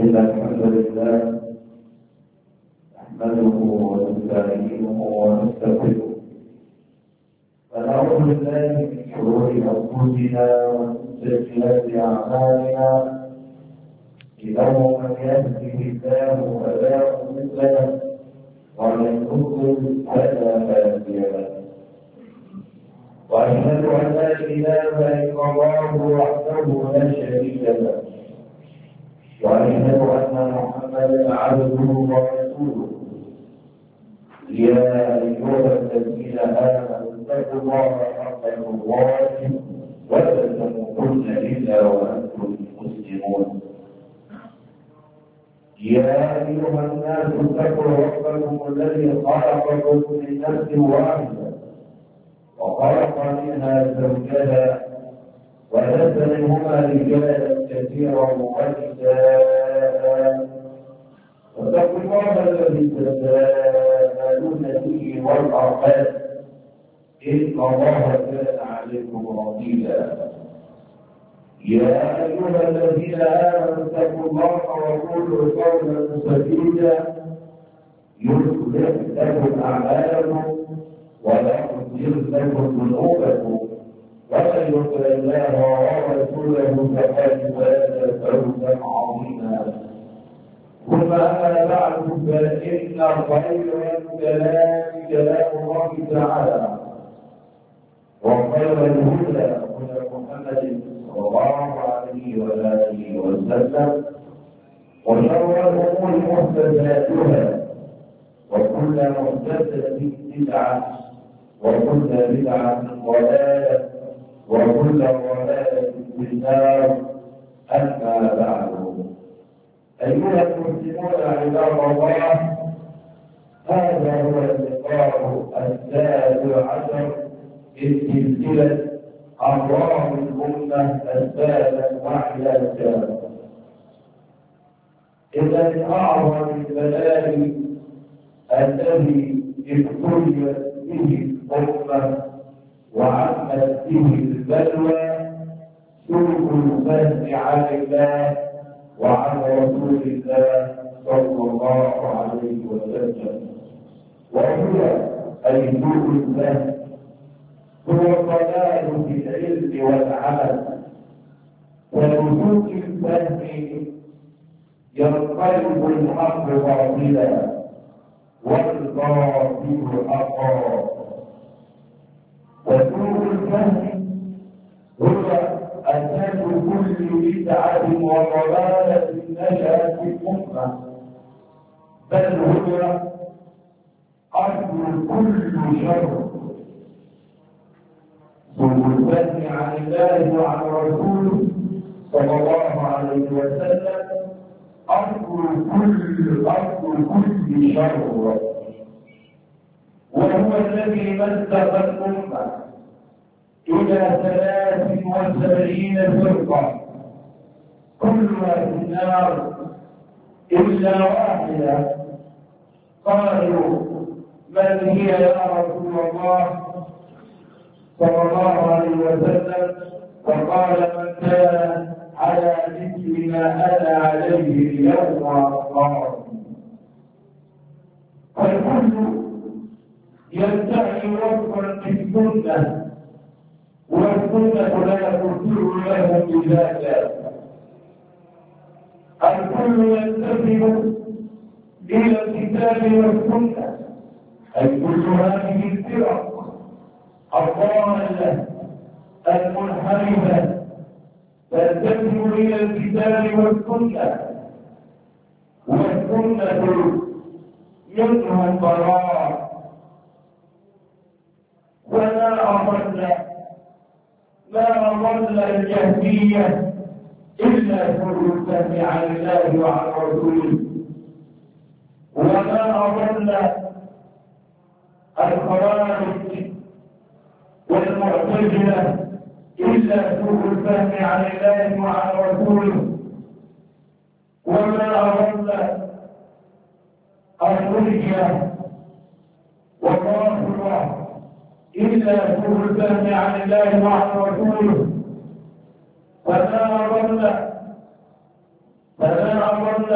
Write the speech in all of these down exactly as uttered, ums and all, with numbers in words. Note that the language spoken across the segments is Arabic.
إن الحمد لله نحمده ونستعينه ونستغفره ونعوذ بالله من شرور أنفسنا ومن سيئات أعمالنا إنه من يهده الله فلا مضل له ومن يضلل فلا هادي له وأشهد أن لا إله إلا الله وحده لا شريك له وأشهد أن محمدا عبده ورسوله يا أيها الذين آمنوا اتقوا الله حق تقاته ولا تموتن إلا وأنتم مسلمون يا أيها الناس اتقوا ربكم الذي خلقكم من نفس واحدة وخلق منها زوجها ونزل منهما رجالا كثيرا ونساء واتقوا الله الذي تساءلون به والارحام ان الله كان عليكم رقيبا يا ايها الذين امنوا اتقوا الله وقولوا قولا سديدا يصلح لكم اعمالكم ويغفر لكم ذنوبكم ومن يطع الله ورسوله فقد فاز فوزا عظيما ثم اما بعد فان خير الكلام كلام الله تعالى وخير الهدى هدى محمد صلى الله عليه واله وسلم وشر الامور محدثاتها وكل محدثه بدعه وكل بدعه ضلاله وكل ضلالة في النار أما بعد أيها المسلمون عباد الله هذا هو اللقاء السابع عشر في سلسلة أمراض الأمة السادة وحدة إذا من أعظم البلاء الذي ابتليت به الأمة وعمت به البلوى سوء الفهم عن الله وعن رسول الله صلى الله عليه وسلم وهو أي سوء الفهم هو الضلال في العلم والعمل ولسوء الفهم ينقلب الحق باطلا والباطل حقا وسوء الفهم هو أساس كل بدعة وضلالة نشأت في الأمة بل هو أصل كل شر سوء الفهم عن الله وعن رسوله صلى الله عليه وسلم أصل كل أصل كل شر وهو الذي مزق الأمة إلى ثلاث وسبعين فرقة كلها في النار إلا واحدة قالوا من هي يا رسول الله صلى الله عليه وسلم فقال من كان على مثل ما أنا عليه اليوم قال فالكل يدعي وفقا بالسنة والسنة لا ترسل لهم بذاك الكل يلتزم إلى الكتاب والسنة أي كل هذه الفرق الضالة المنحرفة تلتزم إلى الكتاب والسنة والسنة منهم براء ولا أضل ما أضل الجهمية إلا سوء الفهم عن الله وعن رسوله وما أضل الخوارج والمعتزلة إلا سوء الفهم عن الله وعن رسوله وما أضل المرجئة والرافضة إلا سوء الفهم عن الله وعن رسوله وما أضل فما أضل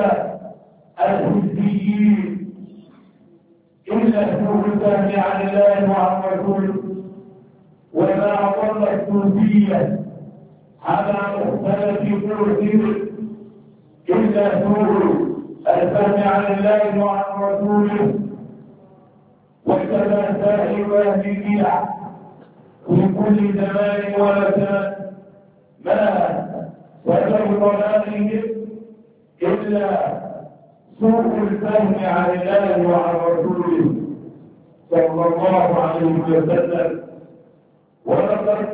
الحزبيين إلا سوء الفهم عن الله وعن رسوله، وما أضل الصوفية على مختلف طرقه إلا سوء الفهم عن الله وعن رسوله، وكذا سائر أهل البدع في كل زمان ومكان ما سبب ضلالهم إلا سوء الفهم عن الله وعن رسوله صلى الله عليه وسلم. ولقد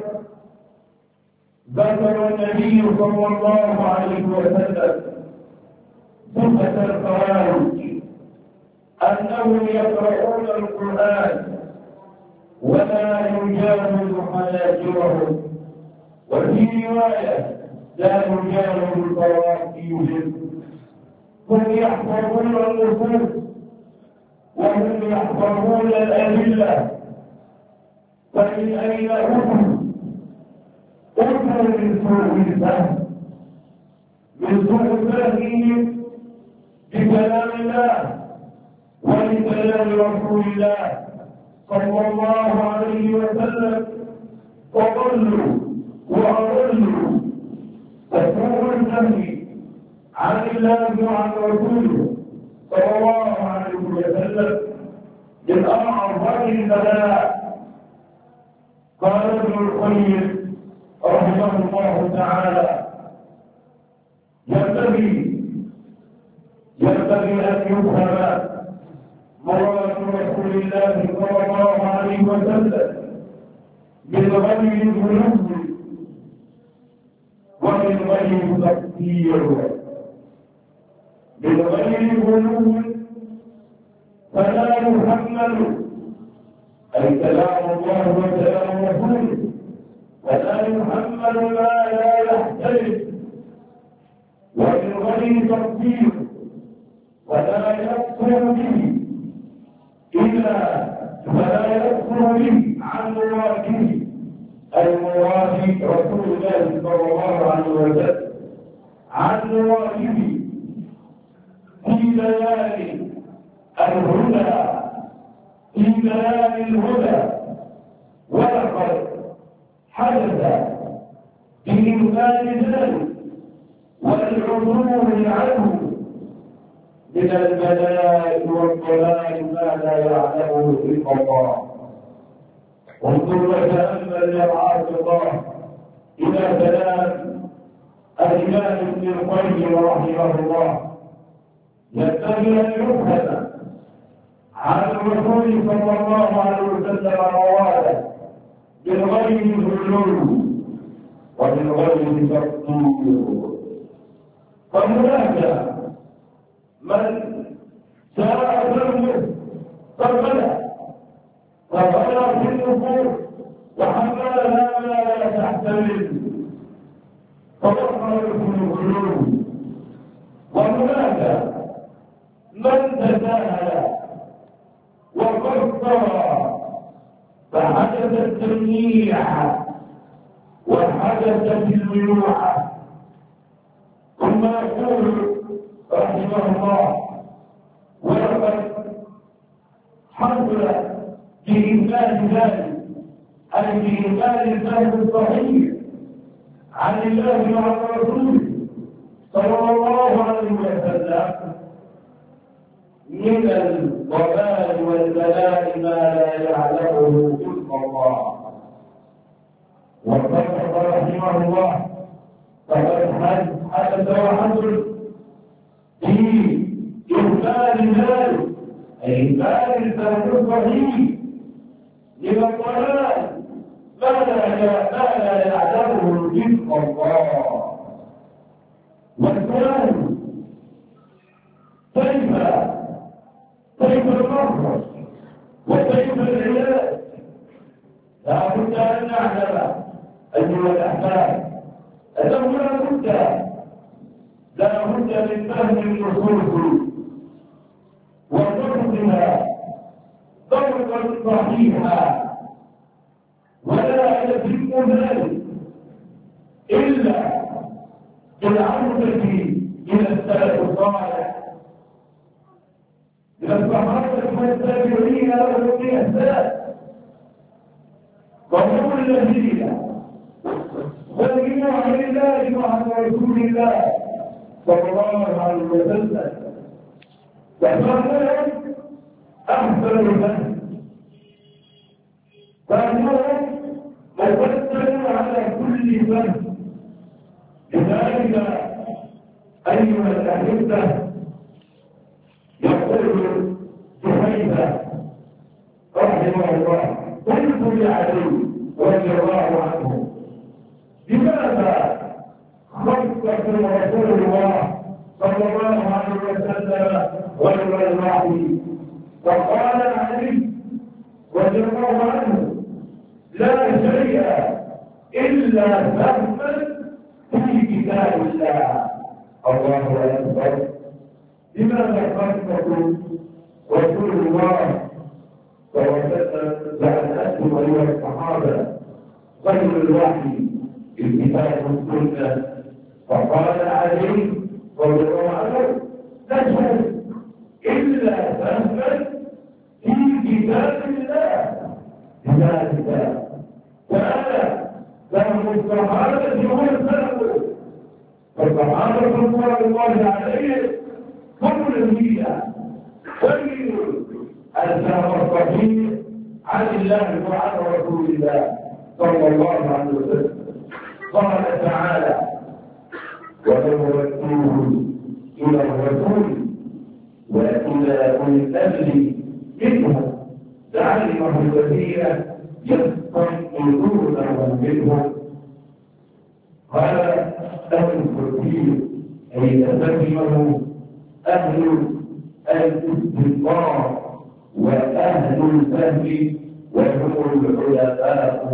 ذكر النبي صلى الله عليه وسلم صفة الخوارج أنهم يقرؤون القرآن ولا يجاوز حناجرهم، وفي رواية لا يجاوز تراقيهم. هم يحفظون النصوص وهم يحفظون الأدلة، فمن أين هم؟ أمر من سوء الفهم، من سوء فهمهم بكلام الله ولكلام رسول الله صلى الله عليه وسلم، وضلوا وأضلوا. فسوء الفهم عن الله وعن رسوله صلى الله عليه وسلم من أعظم البلاء. قال ابن القيم رحمه الله تعالى: ينبغي ينبغي أن يفهم مراد رسول الله صلى الله عليه وسلم من غير الغلو ومن غير تقصير، من غير غلو فلا يحمل أي كلام الله وكلام رسوله، فلا يحمل ما لا يحتمل، ومن غير تقصير ولا يقصر به إلا فلا يقصر به عن مراده المراد رسول الله صلى الله عليه وسلم، عن مراده في بيان الهدى، في بيان الهدى. ولقد حدث بإمكان ذلك والعبور عنه من البلاء والضلال ما لا يعلمه الا الله. انظر وتامل يرعاك الله الى كلام الامام ابن القيم رحمه الله. ينبغي ان يفهم عن الرسول صلى الله عليه وسلم مواده من غير غلو ومن غير تقصير. فهناك من ساء ذنبه فبلى فبلى في النفوس وحملها ما لا تحتمل فظهر في الغلو. وهناك من تساهل وقصر فحدث التمييع وحدثت المنوعه. ثم يقول رحمه الله: ولقد حصل بإمكان ذلك أي بإمكان الفهم الصحيح عن الله وعن رسوله صلى الله عليه وسلم من الضلال والبلاء ما لا يعلمه إلا الله. واتفق رحمه الله: فقد حدث وحصل في إمكان ذلك أي إمكان الفهم الصحيح من الضلال ما لا يعلمه إلا الله. والسؤال: كيف كيف المخرج وكيف العلاج؟ لا بد أن نعلم أيها الأحباب أنه لا بد لا بد من فهم النصوص وضبطها ضبطا صحيحا، ولا يتم ذلك إلا بالعودة إلى فالصحابة والتابعين لهم بإحسان وهم الذين سلموا عن الله وعن رسول الله صلى الله عليه وسلم وفهمهم أحسن الفهم فهمهم مبتل على كل فهم. لذلك أيها الأحبة يقول جحيفة رحمه الله قلت لعلي رضي الله عنه لماذا خصكم رسول الله صلى الله عليه وسلم غير الوحي؟ فقال علي رضي الله عنه لا شيء إلا فهما في كتاب الله. الله أكبر. لماذا خصكم رسول الله صلى الله عليه وسلم بعد أنتم أيها الصحابة غير الوحي الكتاب والسنة؟ فقال علي رضي الله عنه لا شيء إلا فهما في كتاب الله. لذلك كان فهم الصحابة هو الفهم. فالصحابة رضوان الله عليهم هم الذين سمعوا الفهم الصحيح عن الله وعن رسول الله صلى الله عليه وسلم. قال تعالى ولو ردوه إلى الرسول وإلى أولي الأمر منهم لعلمه الذين يستنبطونه منهم. قال أهل التوحيد أي فهمه أهل الاستنباط وأهل الفهم وهم العلماء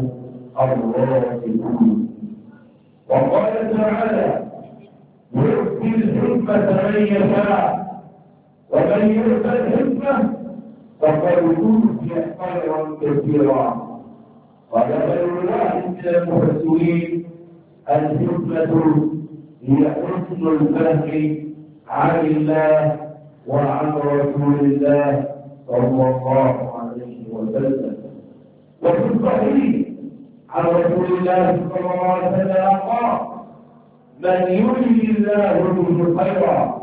الراشدون. وقال تعالى يؤتي الحكمة من يشاء ومن يؤت الحكمة فقد أوتي خيرا كثيرا. قال غير واحد من المفسرين الحكمة هي حسن الفهم عن الله وعن رسول الله صلى الله عليه وسلم. وفي الصحيح عن رسول الله صلى الله عليه وسلم قال من يريد الله به خيرا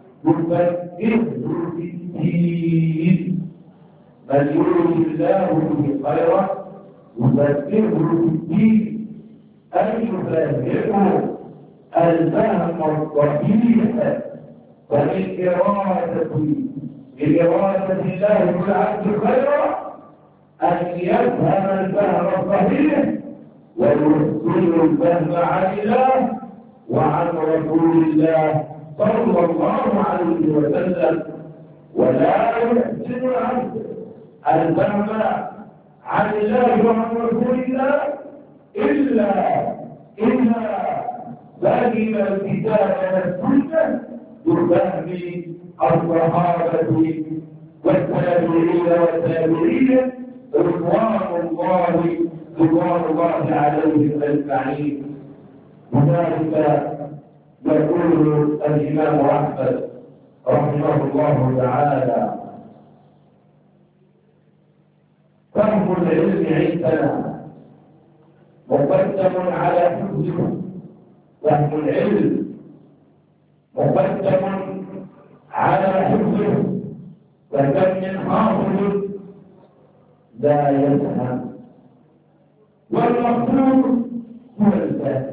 يفقهه في الدين. من يريد الله به خيرا يفقهه في الدين أن يفهمه الفهم الصحيح. فالإرادة بإرادة الله بالعبد خيرا أن يفهم الفهم الصحيح ويحسن الفهم عن الله وعن رسول الله صلى الله عليه وسلم. ولا يحسن العبد الفهم عن الله وعن رسول الله إلا إذا فهم الكتاب والسنة بفهم الصحابة والتابعين والتابعين رضوان الله رضوان الله عليهم أجمعين. لذلك يقول الإمام أحمد رحمه الله تعالى فهم العلم عندنا مقدم على حفظه. فهم العلم مقدم على حفظه. وكم من حافظ لا يفهم. والمقصود هو الفهم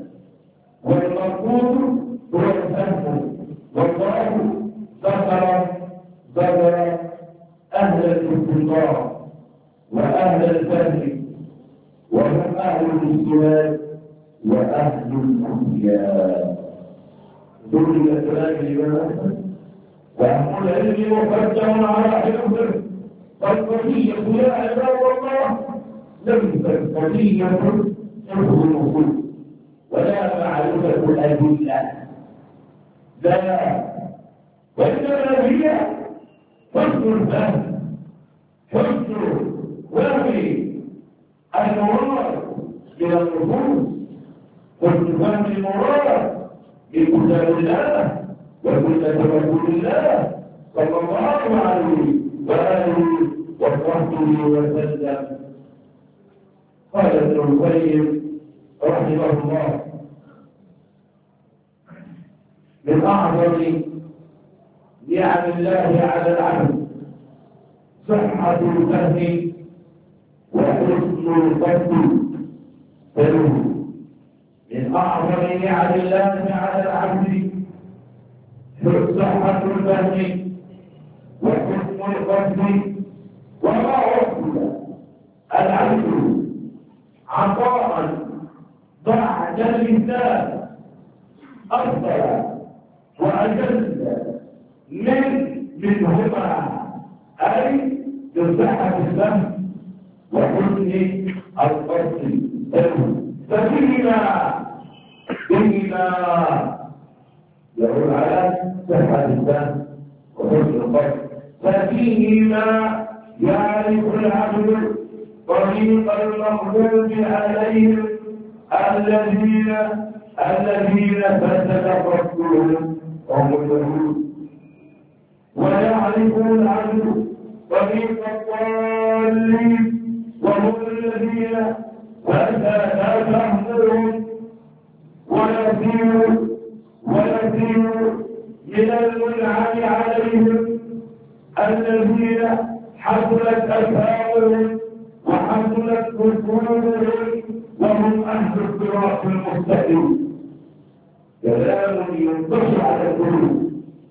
والمقصود هو الفهم. والله ذكر ذكر أهل الاستنباط وأهل الفهم وهم أهل الاجتهاد وأهل الأحياء. دول الكلام الإمام أحمد. وأهل العلم مقدم على حفظه. فالقضية يا عباد الله ليست قضية حفظ النصوص ولا معرفة الأدلة، لا، وإنما هي حسن الفهم، حسن وفي المراد من النصوص، حسن فهم المراد من كتاب الله وسنة رسول الله صلى الله عليه وآله وصحبه وسلم. قال ابن القيم رحمه الله: من أعظم نعم الله على العبد صحة الفهم وحسن القصد له. من أعظم نعم الله على العبد صحة الفهم وحسن القصد. وما عقل العبد عطاء بعد اللسان أفضل وأجل من منهما، أي بصحة الفهم وحسن القصد له. ففيهما بهما يقول على صحة الفهم وحسن القصد. ففيهما يعرف العبد طريق المغضوب عليهم الذين الذين فسد قصدهم وهم اليهود، ويعرف العبد طريق الضالين وهم الذين فسد فهمهم. ويسير ويسير من المنعم عليهم الذين حصلت أفهامهم وحصلت قلوبهم وهم أهل الصراط المستقيم. كلام ينطش على القلوب.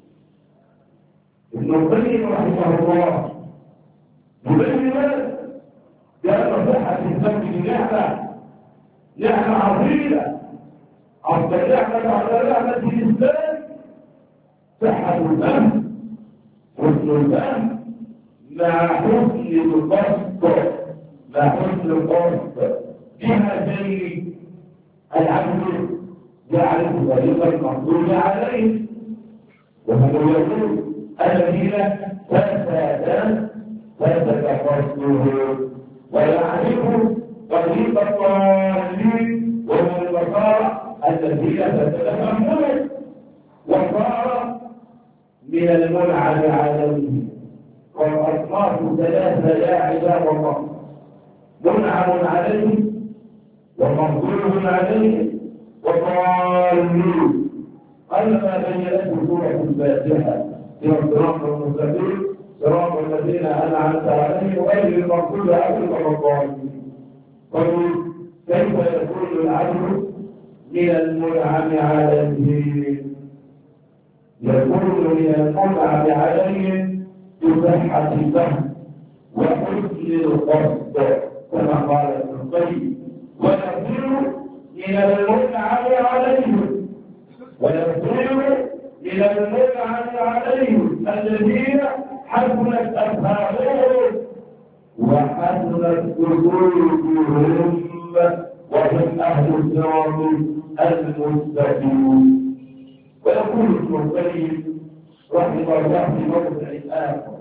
ابن القيم رحمه الله يبين لنا بأن صحة الفهم نعمة نعمة عظيمة، أفضل نعمة على نعمة الإسلام صحة الفهم حسن الفهم مع حسن القصد مع حسن القصد. بهذين العبد يعرف طريق المغضوب عليه وهم اليهود الذين فسد فسد قصده، ويعرف طريق الضالين وهم النصارى الذين فسد فهمهم وصار من المنعم عليه. والأصناف ثلاثة يا عباد الله: منعم عليه ومغضوب عليه وضالين. قال ما بينته سورة الفاتحة: صراط المستقيم صراط الذين أنعمت عليهم غير المغضوب عليهم ولا الضالين. قالوا كيف يكون العبد من المنعم عليه؟ يكون من المنعم عليه بصحة الفهم وحسن القصد كما قال ابن القيم. ويصير من المنعم عليهم ويصير من المنعم عليهم الذين حسنت أفهامهم وحسنت قلوبهم وهم أهل الصراط المستقيم. ويقول ابن القيم رحمه الله في موضع آخر: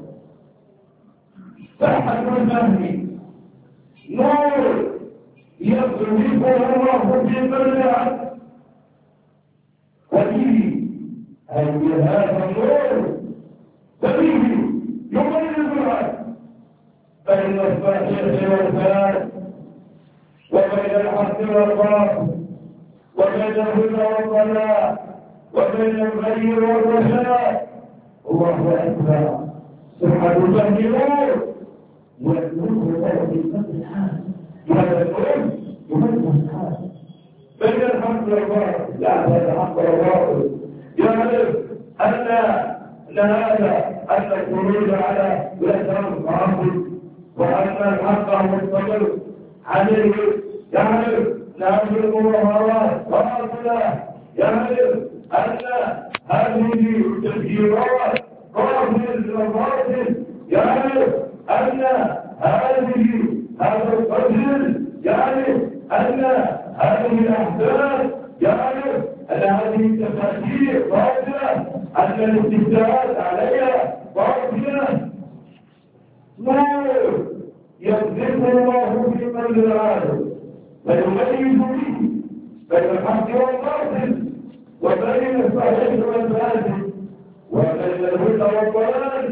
صحة الفهم نور يصرفه الله في كل عبد، وفيه أي هذا النور ففيه يميز العبد بين الصحيح والفاسد وبين الحق والباطل وبين الهدى والضلال وبين الخير والرشاد. الله أكبر. صحة الفهم نور يكون له في كل حال. هذا النور يميز الحال بين الحق والباطل. لا بين الحق والباطل. يعرف أن هذا أن الخروج على ولاة القاصد وأن الحق مستمر عليه. يعرف نازل المظاهرات باطلة. يعرف أن هذه التسجيلات باطل وباطل. يعرف أن هذه هذا القتل. يعرف أن هذه الأحداث. يعرف أن هذه التفاسير باطلة، أن الاستفتاءات عليها باطلة. نور يقذف الله في قلب العالم فيميز به بين الحق والباطل وبين الصحيح والفاسد وبين الهدى والضلال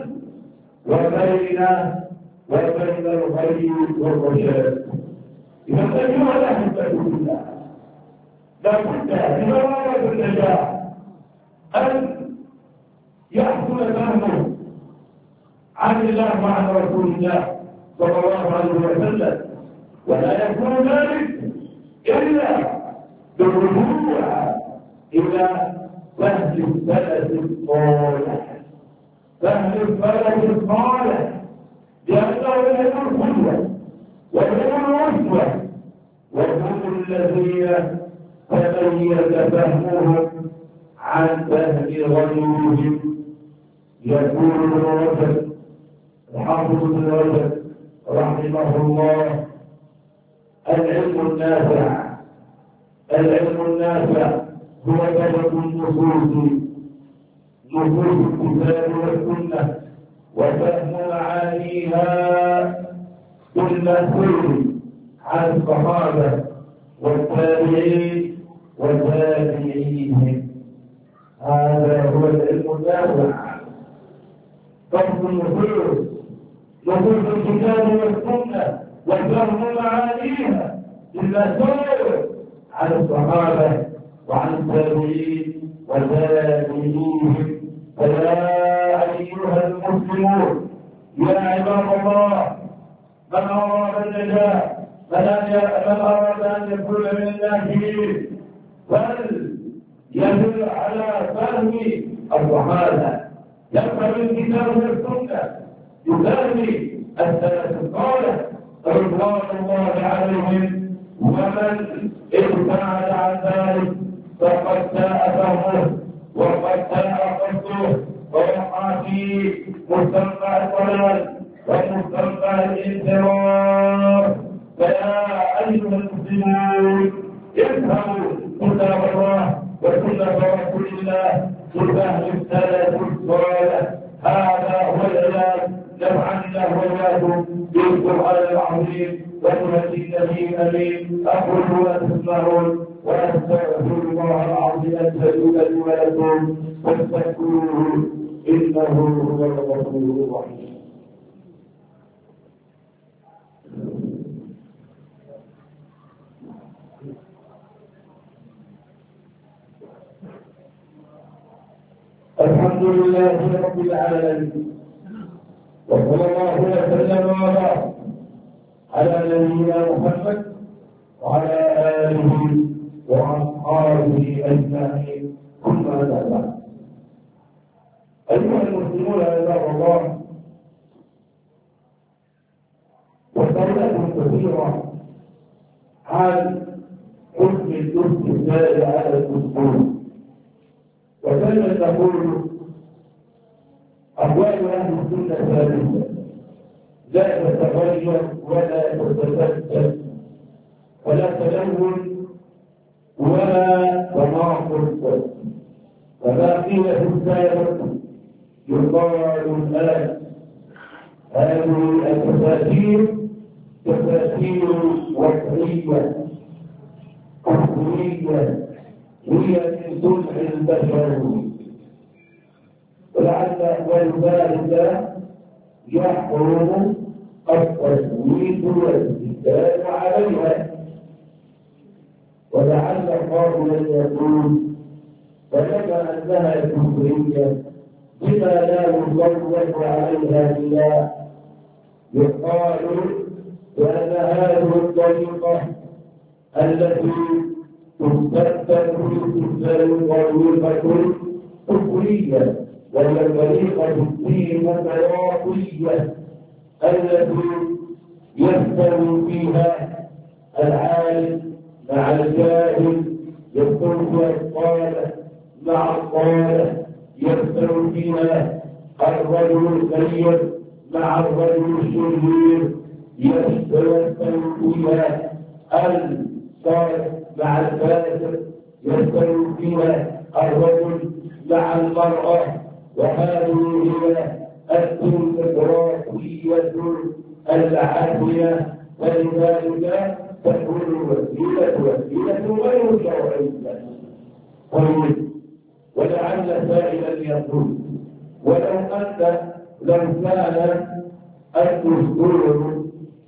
وشاب. إذا أيها الأحبة بالله لا بد لمرارة النجاح أن يحصل فهمه عن الله وعن رسول الله صلى الله عليه وسلم، ولا يكون ذلك إلا بالرجوع إلى فهم السلف الصالح، فهم السلف الصالح، لأنه العلم القدوة والعلم الأسوة، وهم الذين تميز فهمهم عن فهم غيرهم. يقول ابن رجب الحافظ ابن رجب رحمه الله: العلم النافع العلم النافع هو درجة النصوص نصوص الكتاب والسنة وفهم معانيها بالمأثور عن الصحابة والتابعين وتابعيهم. هذا هو العلم النافع، فهم النصوص نصوص الكتاب والسنة وفهم معانيها بالمأثور عن الصحابة وعن التابعين وتابعيهم. فيا أيها المسلمون يا عباد الله، من أراد النجاة من أراد أن يكون من الناجين فليدل على فهم الصحابة، يفهم الكتاب والسنة، يفهم السلف الصالح رضوان الله عليهم، ومن ابتعد عن ذلك فقد ساء فهمه وقد ساء قصده ووقع في مستنقع الضلال ومستنقع الانحراف. فيا ايها المسلمون افهموا كتاب الله وسنه رسول الله بفهم السلف الصالح، هذا هو العلاج. نفعني الله واياكم بالقران العظيم وبهدي النبي الامين. اقول ما تسمعون واستغفر الله العظيم الجليل لي ولكم فاستغفروه انه هو الغفور الرحيم. الحمد لله رب العالمين، وصلى الله وسلم وبارك على نبينا محمد وعلى آله وأصحابه أجمعين. ثم أما بعد، أيها المسلمون عباد الله، وسائل كثيرة عن حكم الاستدلال على الدستور، وكان تقول أقوال أهل السنة ثابتة لا تتغير ولا تتبدل ولا تلون ولا تناقض، وما قيل في السابق يقال الآن. هذه التفاسير تفاسير وضعية كفرية هي من صنع البشر، ولعل ولذلك يحرم التصويت والاستدلال عليها. ولعل قائلا يقول فكما انها كفريه بما لا يصوت عليها بلا، يقال بان هذه الطريقه التي تستخدم في الاستدلال طريقه كفريه، وهي طريقه الديمقراطيه التي يستوي فيها العالم مع الجاهل، يستوي فيها الصالح مع الصالح، يستوي فيها الرجل الخير مع الرجل الشرير، يستوي فيها الصالح مع الفاسق، يستوي فيها الرجل مع المرأة. وهذه هي الديمقراطية العادلة، ولذلك تكون الوسيلة وسيلة غير شرعية. طيب، ولعل سائلا يقول ولو أن لو كان الدستور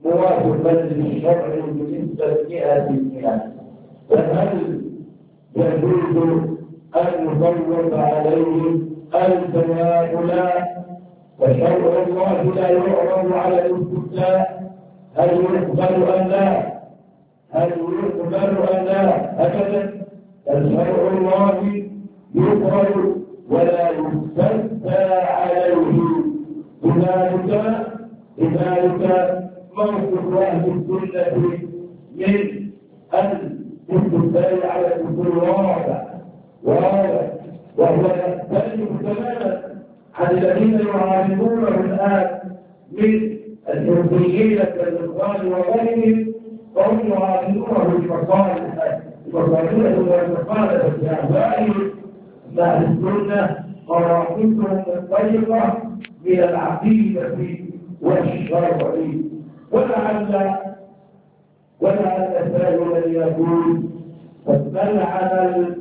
موافقا للشرع بنسبة مئة بالمئة. فهل يجوز أن نفوض عليه الجواب لا؟ وشرع الله لا يعرض على الاستفتاء. هل يقبل أم لا؟ هل يقبل أم لا؟ أبدا. الشرع الله يقبل ولا يستفتى عليه. لذلك لذلك موقف أهل السنة من الاستفتاء على الأصول واضح واضح، وهو يختلف تماما عن الذين يعارضونه الآن من الحريين كالإخوان وغيرهم، فهم يعارضونه بمصالح بمصالحهم والمصالح بأهوائهم. مع السنة مراكزهم الطيبة من العقيدة والشرع. ولعل ولعل سائلا يقول فاستلعن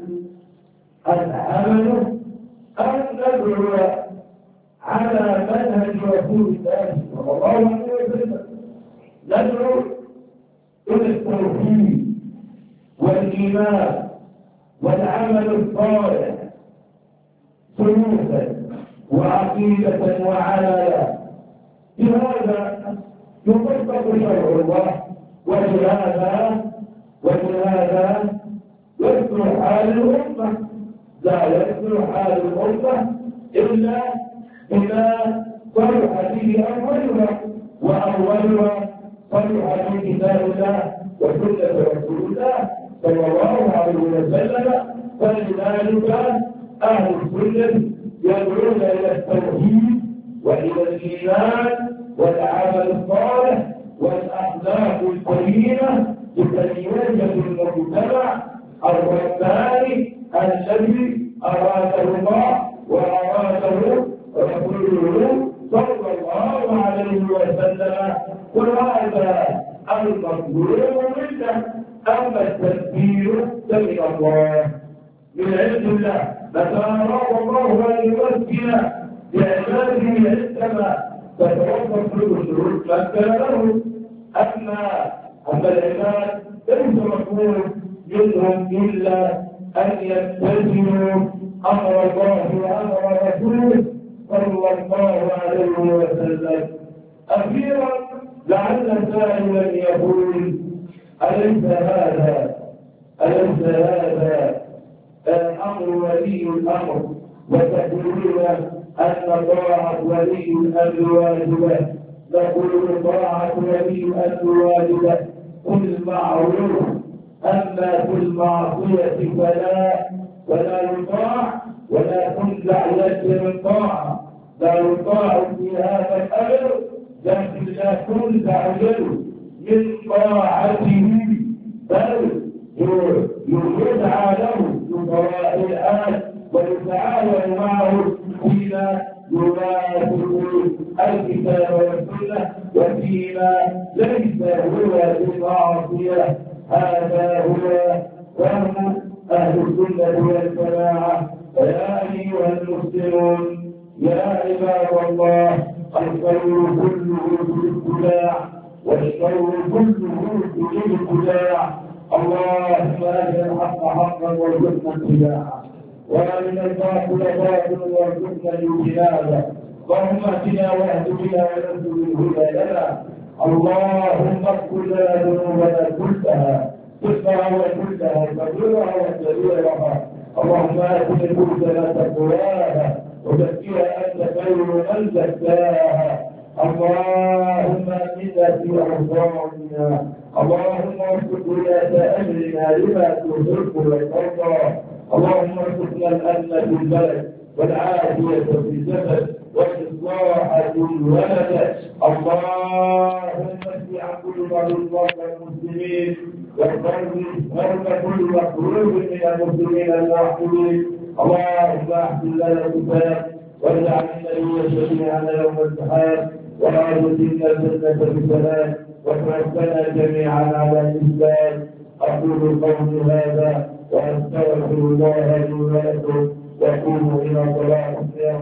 العمل أن ندعو على منهج رسول الله صلى الله عليه وسلم، ندعو إلى التوحيد والإيمان والعمل الصالح سلوكا وعقيدة وعملا. بهذا يطبق شرع الله، ولهذا ولهذا يصلح حال الأمة. لا يصلح حال الأمة إلا بما صلح به أولها، وأولها صلح به كتاب الله وسنة رسول الله صلى الله عليه وسلم. فلذلك أهل السنة يدعون إلى التوحيد وإلى الإيمان والعمل الصالح والأخلاق الكريمة لكي يوجد المجتمع الرباني الذي أراده الله وأراده رسوله صلى الله عليه وسلم. وهذا المطلوب منا. أما التدبير فمن الله من عند الله، متى أراد الله أن يمكن لعباده عندما تتوقف له الشروط مكن له. أما أما العباد ليس مطلوب منهم إلا أن يتبعوا أمر الله وأمر رسوله صلى الله عليه وسلم. أخيرا لعل سائلا يقول أليس هذا أليس هذا أمر ولي الأمر، وتقولون أن طاعة ولي الأمر واجبة؟ نقول طاعة ولي الأمر واجبة كل معروف، أما في المعصية فلا ولا يطاع ولا تنزع يد من طاعة. لا يطاع في هذا الأمر، لكن لا تنزع يد من طاعته، بل يدعى له بطواعي الآن ويتعاون معه فيما يوافق الكتاب والسنة وفيما ليس هو بمعصية. هذا هو فهم أهل السنة والجماعة. فيا أيها المسلمون، يا عباد الله، الخير كله في الاتباع والشر كله في الابتداع. اللهم أرنا الحق حقا وارزقنا اتباعه، وأرنا الباطل باطلا وارزقنا اجتنابه. اللهم اهدنا واهد بنا ونزل الهدى لنا. اللهم اغفر لنا ذنوبنا كلها كلها وكلها كبيرها وكبيرها. اللهم آت نفوسنا تقواها وزكها أنت خير من زكاها. اللهم إنا في أوطاننا، اللهم ارزق ولاة أمرنا لما تحب وترضى. اللهم ارزقنا الأمن في البلد والعافية في الجسد والإصلاح في الولد. اللهم اشف عن كل مريض المسلمين وفرج كل مكروه من المسلمين الموحدين. اللهم احسن لنا الكتاب واجعلنا لي جميعا يوم الامتحان، وأدخلنا الجنة بسلام، وتوفنا جميعا على الإسلام. أقول قولي هذا وأستغفر الله لي ولكم، وقوموا إلى صلاتكم.